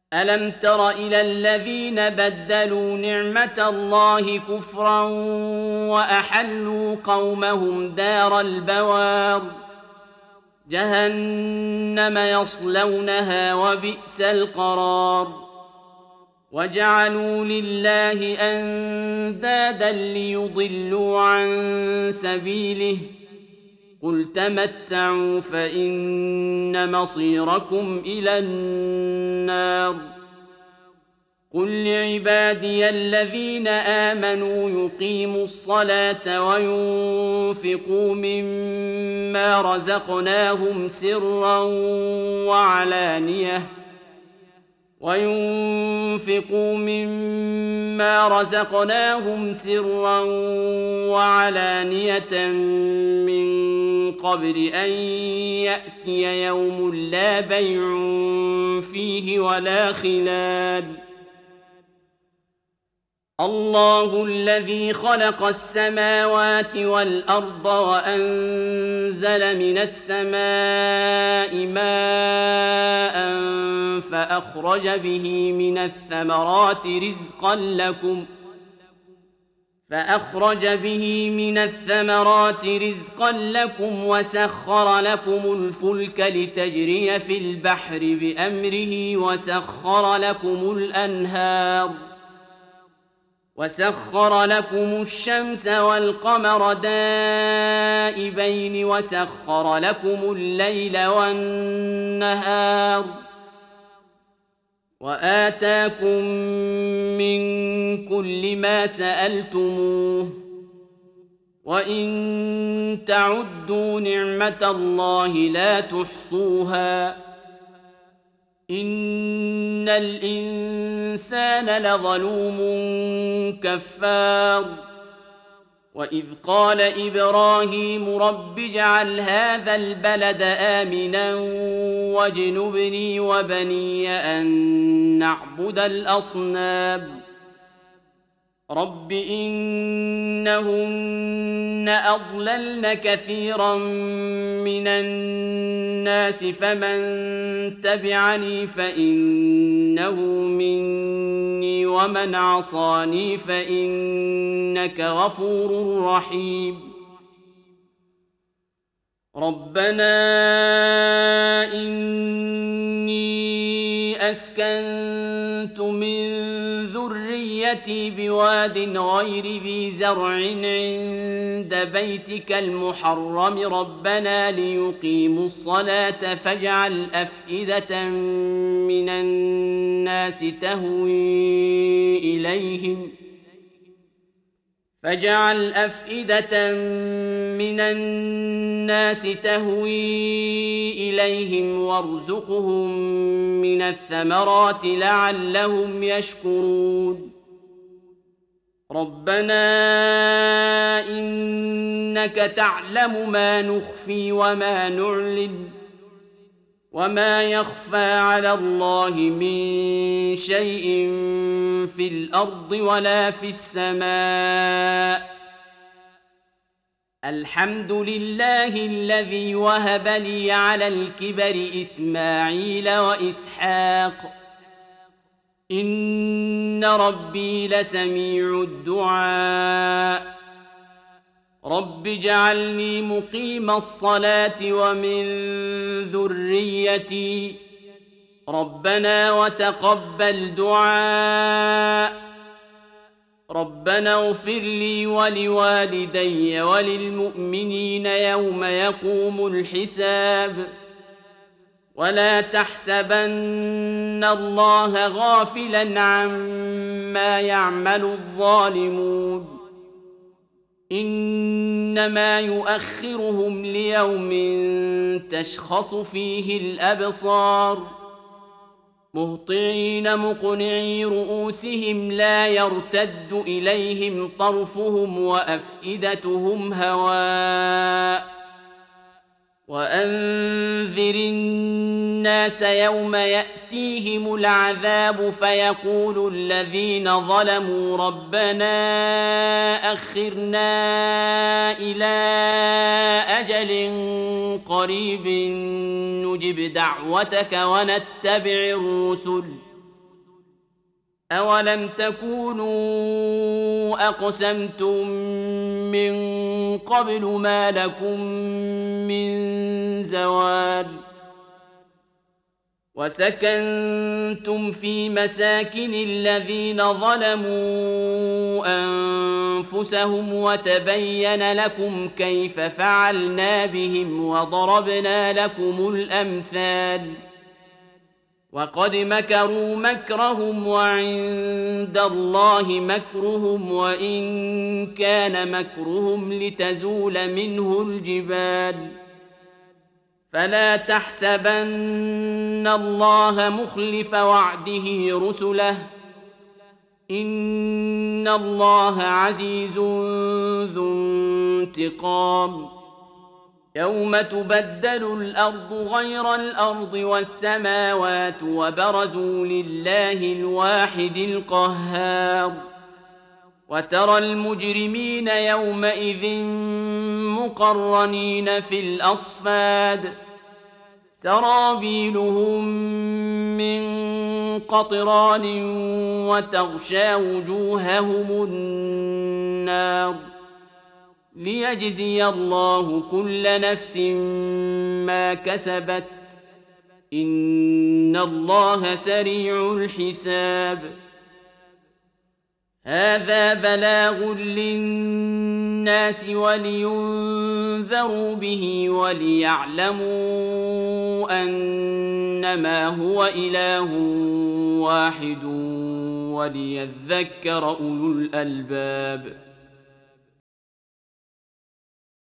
ألم تر إلى الذين بدلوا نعمة الله كفرا وأحلوا قومهم دار البوار جهنم يصلونها وبئس القرار وجعلوا لله أندادا ليضلوا عن سبيله قل تمتعوا فإن مصيركم إلى النار قل لعبادي الذين آمنوا يقيموا الصلاة وينفقوا مما رزقناهم سرا وعلانية من قبل أن يأتي يوم لا بيع فيه ولا خلال الله الذي خلق السماوات والأرض وأنزل من السماء ماء فأخرج به من الثمرات رزقا لكم وسخر لكم الفلك لتجري في البحر بأمره وسخر لكم الشمس والقمر دائبين وسخر لكم الليل والنهار وآتاكم من كل ما سألتموه وإن تعدوا نعمة الله لا تحصوها إن الإنسان لظلوم كفار وإذ قال إبراهيم رب اجعل هذا البلد آمنا واجنبني وبني أن نعبد الأصنام رب إنهن أضللن كثيرا من الناس فمن تبعني فإنه مني ومن عصاني فإنك غفور رحيم ربنا إني أسكنت من ذريتي بواد غير ذي زرع عند بيتك المحرم ربنا ليقيموا الصلاة فاجعل أفئدة من الناس تهوي إليهم وارزقهم من الثمرات لعلهم يشكرون ربنا إنك تعلم ما نخفي وما نعلن وما يخفى على الله من شيء في الأرض ولا في السماء الحمد لله الذي وهب لي على الكبر إسماعيل وإسحاق إن ربي لسميع الدعاء رب اجعلني مقيم الصلاة ومن ذريتي ربنا وتقبل دعاء ربنا اغفر لي ولوالدي وللمؤمنين يوم يقوم الحساب ولا تحسبن الله غافلا عما يعمل الظالمون إنما يؤخرهم ليوم تشخص فيه الأبصار مهطعين مقنعي رؤوسهم لا يرتد إليهم طرفهم وأفئدتهم هواء وأنذر الناس يوم يأتيهم العذاب فيقول الذين ظلموا ربنا أخرنا إلى أجل قريب نجب دعوتك ونتبع الرسل أولم تكونوا أقسمتم من قبل ما لكم من زوال وسكنتم في مساكن الذين ظلموا أنفسهم وتبين لكم كيف فعلنا بهم وضربنا لكم الأمثال وقد مكروا مكرهم وعند الله مكرهم وإن كان مكرهم لتزول منه الجبال فلا تحسبن الله مخلف وعده رسله إن الله عزيز ذو انتقام يوم تبدل الأرض غير الأرض والسماوات وبرزوا لله الواحد القهار وترى المجرمين يومئذ مقرنين في الأصفاد سرابيلهم من قطران وتغشى وجوههم النار ليجزي الله كل نفس ما كسبت إن الله سريع الحساب هذا بلاغ للناس ولينذروا به وليعلموا أنما هو إله واحد وليذكر أولو الألباب